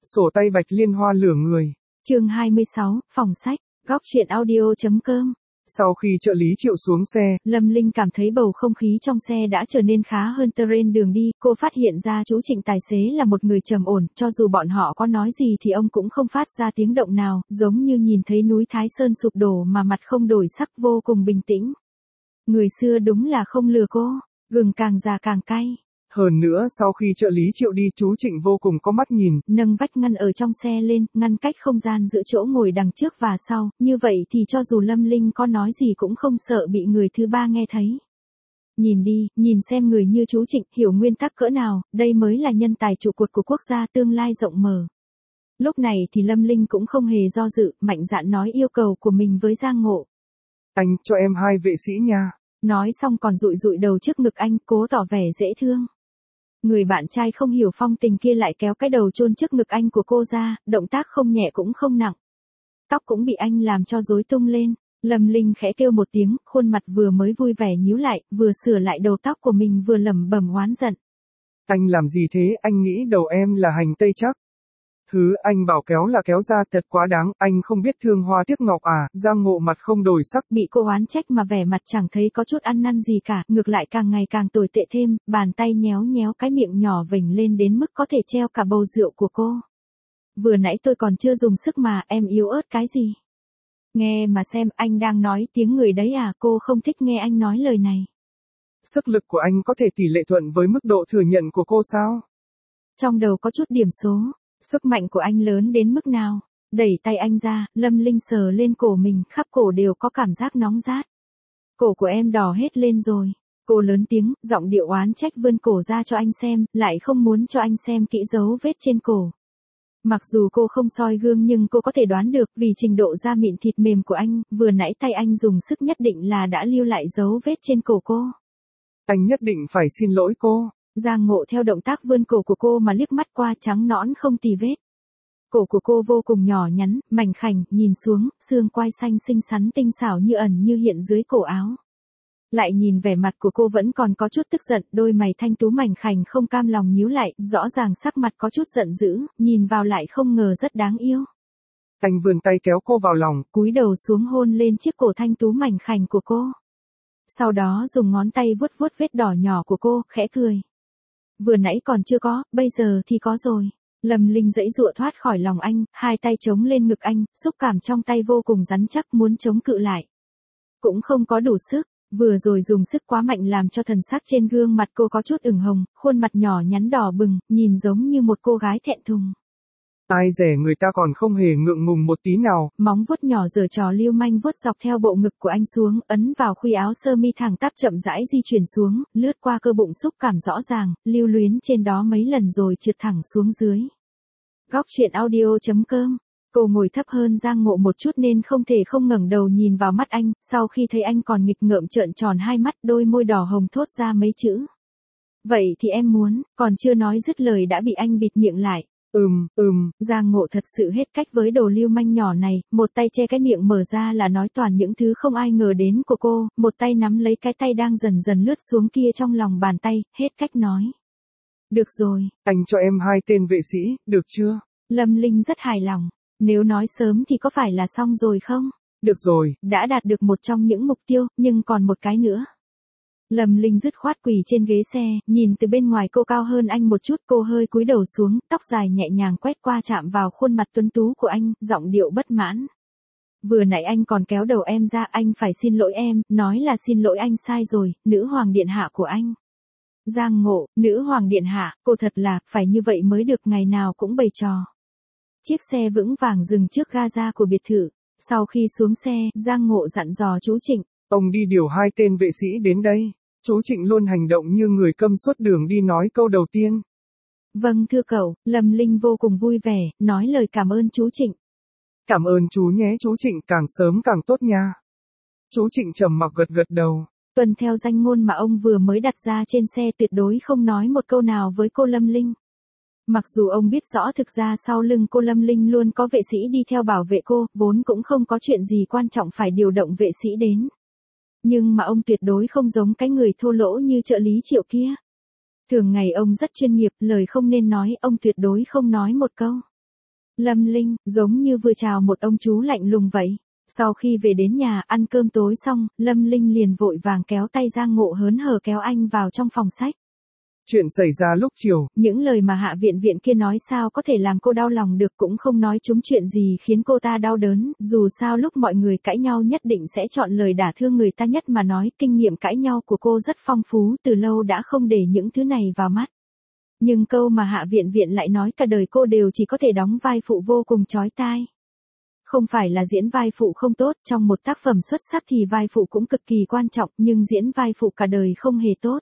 Sổ tay bạch liên hoa lửa người. Chương 26, phòng sách, góc truyện audio.com. Sau khi trợ lý Triệu xuống xe, Lâm Linh cảm thấy bầu không khí trong xe đã trở nên khá hơn. Trên đường đi, cô phát hiện ra chú Trịnh tài xế là một người trầm ổn, cho dù bọn họ có nói gì thì ông cũng không phát ra tiếng động nào, giống như nhìn thấy núi Thái Sơn sụp đổ mà mặt không đổi sắc, vô cùng bình tĩnh. Người xưa đúng là không lừa cô, gừng càng già càng cay. Hơn nữa sau khi trợ lý Triệu đi, chú Trịnh vô cùng có mắt nhìn, nâng vách ngăn ở trong xe lên, ngăn cách không gian giữa chỗ ngồi đằng trước và sau, như vậy thì cho dù Lâm Linh có nói gì cũng không sợ bị người thứ ba nghe thấy. Nhìn đi, nhìn xem người như chú Trịnh, hiểu nguyên tắc cỡ nào, đây mới là nhân tài trụ cột của quốc gia tương lai rộng mở. Lúc này thì Lâm Linh cũng không hề do dự, mạnh dạn nói yêu cầu của mình với Giang Ngộ. Anh, cho em 2 vệ sĩ nha. Nói xong còn dụi dụi đầu trước ngực anh, cố tỏ vẻ dễ thương. Người bạn trai không hiểu phong tình kia lại kéo cái đầu chôn trước ngực anh của cô ra, động tác không nhẹ cũng không nặng. Tóc cũng bị anh làm cho rối tung lên. Lâm Linh khẽ kêu một tiếng, khuôn mặt vừa mới vui vẻ nhíu lại, vừa sửa lại đầu tóc của mình vừa lẩm bẩm oán giận. Anh làm gì thế, anh nghĩ đầu em là hành tây chắc. Hứ, anh bảo kéo là kéo ra, thật quá đáng, anh không biết thương hoa tiếc ngọc à. Giang Ngộ mặt không đổi sắc. Bị cô oán trách mà vẻ mặt chẳng thấy có chút ăn năn gì cả, ngược lại càng ngày càng tồi tệ thêm, bàn tay nhéo nhéo cái miệng nhỏ vểnh lên đến mức có thể treo cả bầu rượu của cô. Vừa nãy tôi còn chưa dùng sức mà, em yếu ớt cái gì? Nghe mà xem, anh đang nói tiếng người đấy à, cô không thích nghe anh nói lời này. Sức lực của anh có thể tỷ lệ thuận với mức độ thừa nhận của cô sao? Trong đầu có chút điểm số. Sức mạnh của anh lớn đến mức nào? Đẩy tay anh ra, Lâm Linh sờ lên cổ mình, khắp cổ đều có cảm giác nóng rát. Cổ của em đỏ hết lên rồi. Cô lớn tiếng, giọng điệu oán trách vươn cổ ra cho anh xem, lại không muốn cho anh xem kỹ dấu vết trên cổ. Mặc dù cô không soi gương nhưng cô có thể đoán được, vì trình độ da mịn thịt mềm của anh, vừa nãy tay anh dùng sức nhất định là đã lưu lại dấu vết trên cổ cô. Anh nhất định phải xin lỗi cô. Giang Ngộ theo động tác vươn cổ của cô mà liếc mắt qua, trắng nõn không tì vết. Cổ của cô vô cùng nhỏ nhắn, mảnh khảnh, nhìn xuống, xương quai xanh xinh xắn tinh xảo như ẩn như hiện dưới cổ áo. Lại nhìn vẻ mặt của cô vẫn còn có chút tức giận, đôi mày thanh tú mảnh khảnh không cam lòng nhíu lại, rõ ràng sắc mặt có chút giận dữ, nhìn vào lại không ngờ rất đáng yêu. Anh vươn tay kéo cô vào lòng, cúi đầu xuống hôn lên chiếc cổ thanh tú mảnh khảnh của cô. Sau đó dùng ngón tay vuốt vuốt vết đỏ nhỏ của cô, khẽ cười. Vừa nãy còn chưa có, bây giờ thì có rồi. Lâm Linh giãy giụa thoát khỏi lòng anh, hai tay chống lên ngực anh, xúc cảm trong tay vô cùng rắn chắc, muốn chống cự lại. Cũng không có đủ sức, vừa rồi dùng sức quá mạnh làm cho thần sắc trên gương mặt cô có chút ửng hồng, khuôn mặt nhỏ nhắn đỏ bừng, nhìn giống như một cô gái thẹn thùng. Ai dè người ta còn không hề ngượng ngùng một tí nào. Móng vuốt nhỏ giở trò lưu manh vuốt dọc theo bộ ngực của anh xuống, ấn vào khuy áo sơ mi thẳng tắp chậm rãi di chuyển xuống, lướt qua cơ bụng xúc cảm rõ ràng, lưu luyến trên đó mấy lần rồi trượt thẳng xuống dưới. Góc truyện audio.com. Cô ngồi thấp hơn Giang Ngộ một chút nên không thể không ngẩng đầu nhìn vào mắt anh, sau khi thấy anh còn nghịch ngợm trợn tròn hai mắt, đôi môi đỏ hồng thốt ra mấy chữ. Vậy thì em muốn, còn chưa nói dứt lời đã bị anh bịt miệng lại. Giang Ngộ thật sự hết cách với đồ lưu manh nhỏ này, một tay che cái miệng mở ra là nói toàn những thứ không ai ngờ đến của cô, một tay nắm lấy cái tay đang dần dần lướt xuống kia trong lòng bàn tay, hết cách nói. Được rồi. Anh cho em 2 tên vệ sĩ, được chưa? Lâm Linh rất hài lòng. Nếu nói sớm thì có phải là xong rồi không? Được rồi. Đã đạt được một trong những mục tiêu, nhưng còn một cái nữa. Lâm Linh dứt khoát quỳ trên ghế xe, nhìn từ bên ngoài cô cao hơn anh một chút, cô hơi cúi đầu xuống, tóc dài nhẹ nhàng quét qua chạm vào khuôn mặt tuấn tú của anh, giọng điệu bất mãn. Vừa nãy anh còn kéo đầu em ra, anh phải xin lỗi em, nói là xin lỗi anh sai rồi, nữ hoàng điện hạ của anh. Giang Ngộ, nữ hoàng điện hạ, cô thật là, phải như vậy mới được, ngày nào cũng bày trò. Chiếc xe vững vàng dừng trước ga của biệt thự. Sau khi xuống xe, Giang Ngộ dặn dò chú Trịnh. Ông đi điều 2 tên vệ sĩ đến đây. Chú Trịnh luôn hành động như người câm suốt đường đi, nói câu đầu tiên. Vâng thưa cậu, Lâm Linh vô cùng vui vẻ, nói lời cảm ơn chú Trịnh. Cảm ơn chú nhé chú Trịnh, càng sớm càng tốt nha. Chú Trịnh trầm mặc gật gật đầu. Tuân theo danh ngôn mà ông vừa mới đặt ra trên xe, tuyệt đối không nói một câu nào với cô Lâm Linh. Mặc dù ông biết rõ thực ra sau lưng cô Lâm Linh luôn có vệ sĩ đi theo bảo vệ cô, vốn cũng không có chuyện gì quan trọng phải điều động vệ sĩ đến. Nhưng mà ông tuyệt đối không giống cái người thô lỗ như trợ lý Triệu kia. Thường ngày ông rất chuyên nghiệp, lời không nên nói, ông tuyệt đối không nói một câu. Lâm Linh, giống như vừa chào một ông chú lạnh lùng vậy. Sau khi về đến nhà ăn cơm tối xong, Lâm Linh liền vội vàng kéo tay Giang Ngộ hớn hở kéo anh vào trong phòng sách. Chuyện xảy ra lúc chiều. Những lời mà Hạ Viện Viện kia nói sao có thể làm cô đau lòng được, cũng không nói trúng chuyện gì khiến cô ta đau đớn, dù sao lúc mọi người cãi nhau nhất định sẽ chọn lời đả thương người ta nhất mà nói, kinh nghiệm cãi nhau của cô rất phong phú, từ lâu đã không để những thứ này vào mắt. Nhưng câu mà Hạ Viện Viện lại nói cả đời cô đều chỉ có thể đóng vai phụ vô cùng chói tai. Không phải là diễn vai phụ không tốt, trong một tác phẩm xuất sắc thì vai phụ cũng cực kỳ quan trọng, nhưng diễn vai phụ cả đời không hề tốt.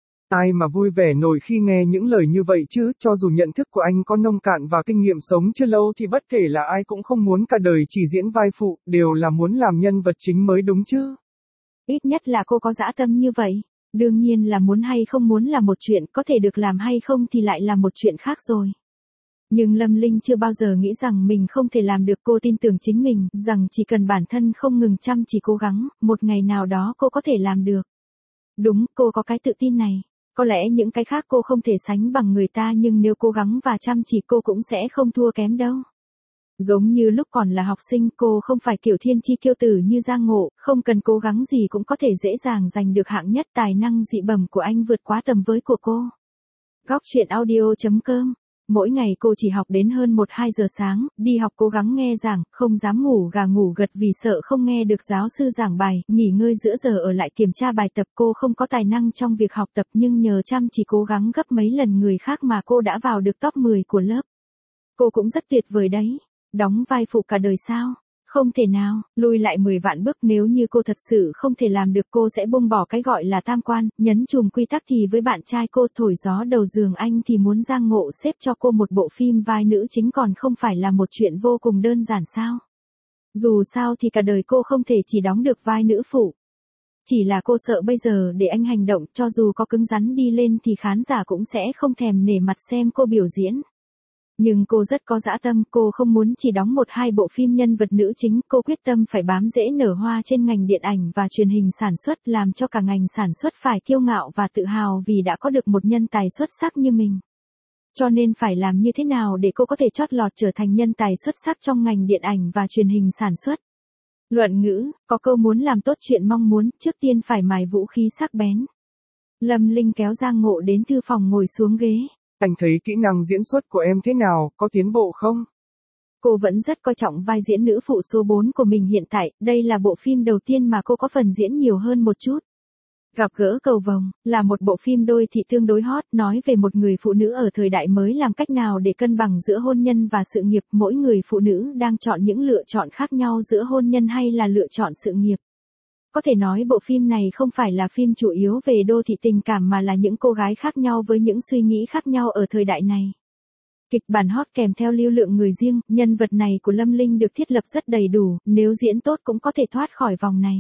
Ai mà vui vẻ nổi khi nghe những lời như vậy chứ, cho dù nhận thức của anh có nông cạn và kinh nghiệm sống chưa lâu thì bất kể là ai cũng không muốn cả đời chỉ diễn vai phụ, đều là muốn làm nhân vật chính mới đúng chứ. Ít nhất là cô có dã tâm như vậy. Đương nhiên là muốn hay không muốn là một chuyện, có thể được làm hay không thì lại là một chuyện khác rồi. Nhưng Lâm Linh chưa bao giờ nghĩ rằng mình không thể làm được, cô tin tưởng chính mình, rằng chỉ cần bản thân không ngừng chăm chỉ cố gắng, một ngày nào đó cô có thể làm được. Đúng, cô có cái tự tin này. Có lẽ những cái khác cô không thể sánh bằng người ta, nhưng nếu cố gắng và chăm chỉ cô cũng sẽ không thua kém đâu. Giống như lúc còn là học sinh, cô không phải kiểu thiên chi kiêu tử như Giang Ngộ, không cần cố gắng gì cũng có thể dễ dàng giành được hạng nhất, tài năng dị bẩm của anh vượt quá tầm với của cô. Góc truyện audio.com. Mỗi ngày cô chỉ học đến hơn 1-2 giờ sáng, đi học cố gắng nghe giảng, không dám ngủ gà ngủ gật vì sợ không nghe được giáo sư giảng bài, nghỉ ngơi giữa giờ ở lại kiểm tra bài tập. Cô không có tài năng trong việc học tập nhưng nhờ chăm chỉ cố gắng gấp mấy lần người khác mà cô đã vào được top 10 của lớp. Cô cũng rất tuyệt vời đấy. Đóng vai phụ cả đời sao? Không thể nào, lùi lại 10 vạn bước, nếu như cô thật sự không thể làm được cô sẽ buông bỏ cái gọi là tam quan, nhấn chùm quy tắc thì với bạn trai cô thổi gió đầu giường anh thì muốn Giang Ngộ xếp cho cô một bộ phim vai nữ chính còn không phải là một chuyện vô cùng đơn giản sao? Dù sao thì cả đời cô không thể chỉ đóng được vai nữ phụ. Chỉ là cô sợ bây giờ để anh hành động, cho dù có cứng rắn đi lên thì khán giả cũng sẽ không thèm nể mặt xem cô biểu diễn. Nhưng cô rất có dã tâm, cô không muốn chỉ đóng 1-2 bộ phim nhân vật nữ chính, cô quyết tâm phải bám rễ nở hoa trên ngành điện ảnh và truyền hình sản xuất, làm cho cả ngành sản xuất phải kiêu ngạo và tự hào vì đã có được một nhân tài xuất sắc như mình. Cho nên phải làm như thế nào để cô có thể chót lọt trở thành nhân tài xuất sắc trong ngành điện ảnh và truyền hình sản xuất. Luận ngữ, có câu muốn làm tốt chuyện mong muốn, trước tiên phải mài vũ khí sắc bén. Lâm Linh kéo Giang Ngộ đến thư phòng ngồi xuống ghế. Anh thấy kỹ năng diễn xuất của em thế nào, có tiến bộ không? Cô vẫn rất coi trọng vai diễn nữ phụ số 4 của mình hiện tại, đây là bộ phim đầu tiên mà cô có phần diễn nhiều hơn một chút. Gặp gỡ cầu vồng, là một bộ phim đôi thị tương đối hot, nói về một người phụ nữ ở thời đại mới làm cách nào để cân bằng giữa hôn nhân và sự nghiệp. Mỗi người phụ nữ đang chọn những lựa chọn khác nhau giữa hôn nhân hay là lựa chọn sự nghiệp. Có thể nói bộ phim này không phải là phim chủ yếu về đô thị tình cảm mà là những cô gái khác nhau với những suy nghĩ khác nhau ở thời đại này. Kịch bản hot kèm theo lưu lượng người riêng, nhân vật này của Lâm Linh được thiết lập rất đầy đủ, nếu diễn tốt cũng có thể thoát khỏi vòng này.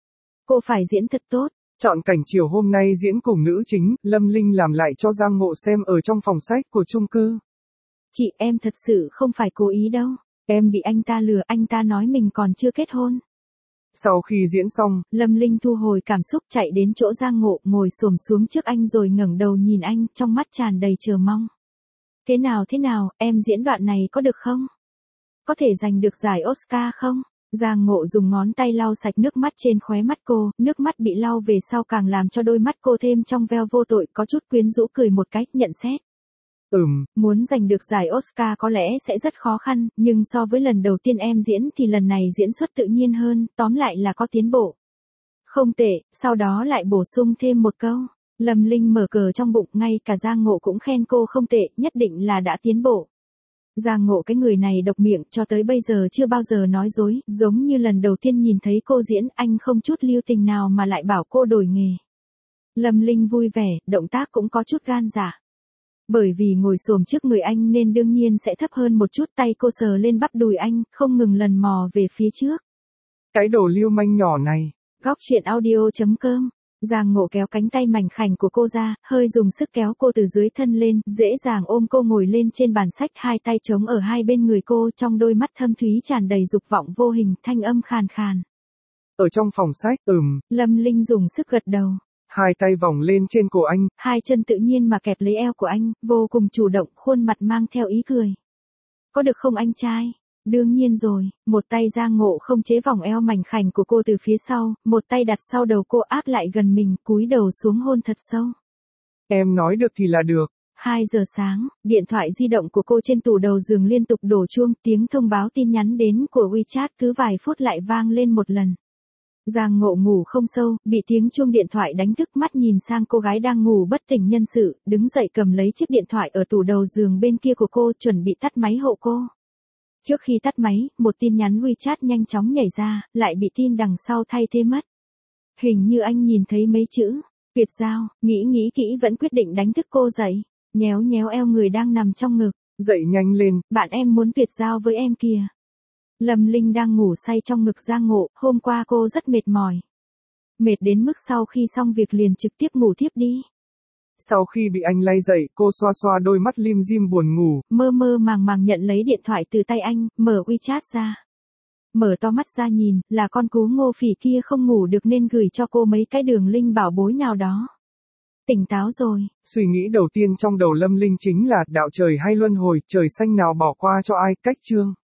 Cô phải diễn thật tốt. Chọn cảnh chiều hôm nay diễn cùng nữ chính, Lâm Linh làm lại cho Giang Ngộ xem ở trong phòng sách của chung cư. Chị, em thật sự không phải cố ý đâu. Em bị anh ta lừa, anh ta nói mình còn chưa kết hôn. Sau khi diễn xong, Lâm Linh thu hồi cảm xúc chạy đến chỗ Giang Ngộ, ngồi xổm xuống trước anh rồi ngẩng đầu nhìn anh, trong mắt tràn đầy chờ mong. Thế nào, em diễn đoạn này có được không? Có thể giành được giải Oscar không? Giang Ngộ dùng ngón tay lau sạch nước mắt trên khóe mắt cô, nước mắt bị lau về sau càng làm cho đôi mắt cô thêm trong veo vô tội, có chút quyến rũ cười một cách, nhận xét. Muốn giành được giải Oscar có lẽ sẽ rất khó khăn, nhưng so với lần đầu tiên em diễn thì lần này diễn xuất tự nhiên hơn, tóm lại là có tiến bộ. Không tệ, sau đó lại bổ sung thêm một câu. Lâm Linh mở cờ trong bụng, ngay cả Giang Ngộ cũng khen cô không tệ, nhất định là đã tiến bộ. Giang Ngộ cái người này độc miệng, cho tới bây giờ chưa bao giờ nói dối, giống như lần đầu tiên nhìn thấy cô diễn, anh không chút lưu tình nào mà lại bảo cô đổi nghề. Lâm Linh vui vẻ, động tác cũng có chút gan dạ. Bởi vì ngồi xổm trước người anh nên đương nhiên sẽ thấp hơn một chút, tay cô sờ lên bắp đùi anh, không ngừng lần mò về phía trước. Cái đồ lưu manh nhỏ này. Góc truyện audio.com. Giang Ngộ kéo cánh tay mảnh khảnh của cô ra, hơi dùng sức kéo cô từ dưới thân lên, dễ dàng ôm cô ngồi lên trên bàn sách, hai tay chống ở hai bên người cô, trong đôi mắt thâm thúy tràn đầy dục vọng vô hình, thanh âm khàn khàn. Ở trong phòng sách, Lâm Linh dùng sức gật đầu. Hai tay vòng lên trên cổ anh, hai chân tự nhiên mà kẹp lấy eo của anh, vô cùng chủ động, khuôn mặt mang theo ý cười. có được không anh trai? Đương nhiên rồi, một tay Giang Ngộ không chế vòng eo mảnh khảnh của cô từ phía sau, một tay đặt sau đầu cô áp lại gần mình, cúi đầu xuống hôn thật sâu. Em nói được thì là được. 2 giờ sáng, điện thoại di động của cô trên tủ đầu giường liên tục đổ chuông, tiếng thông báo tin nhắn đến của WeChat cứ vài phút lại vang lên một lần. Giang Ngộ ngủ không sâu, bị tiếng chuông điện thoại đánh thức, mắt nhìn sang cô gái đang ngủ bất tỉnh nhân sự, đứng dậy cầm lấy chiếc điện thoại ở tủ đầu giường bên kia của cô, chuẩn bị tắt máy hộ cô. Trước khi tắt máy, một tin nhắn WeChat nhanh chóng nhảy ra, lại bị tin đằng sau thay thế mất. Hình như anh nhìn thấy mấy chữ, Tuyệt Giao, nghĩ kỹ vẫn quyết định đánh thức cô dậy, nhéo nhéo eo người đang nằm trong ngực. Dậy nhanh lên. Bạn em muốn tuyệt giao với em kìa. Lâm Linh đang ngủ say trong ngực Giang Ngộ, hôm qua cô rất mệt mỏi. Mệt đến mức sau khi xong việc liền trực tiếp ngủ thiếp đi. Sau khi bị anh lay dậy, cô xoa xoa đôi mắt lim dim buồn ngủ. Mơ mơ màng nhận lấy điện thoại từ tay anh, mở WeChat ra. Mở to mắt ra nhìn, là con cú Ngô Phỉ kia không ngủ được nên gửi cho cô mấy cái đường link bảo bối nào đó. Tỉnh táo rồi. Suy nghĩ đầu tiên trong đầu Lâm Linh chính là đạo trời hay luân hồi, trời xanh nào bỏ qua cho ai, cách chương.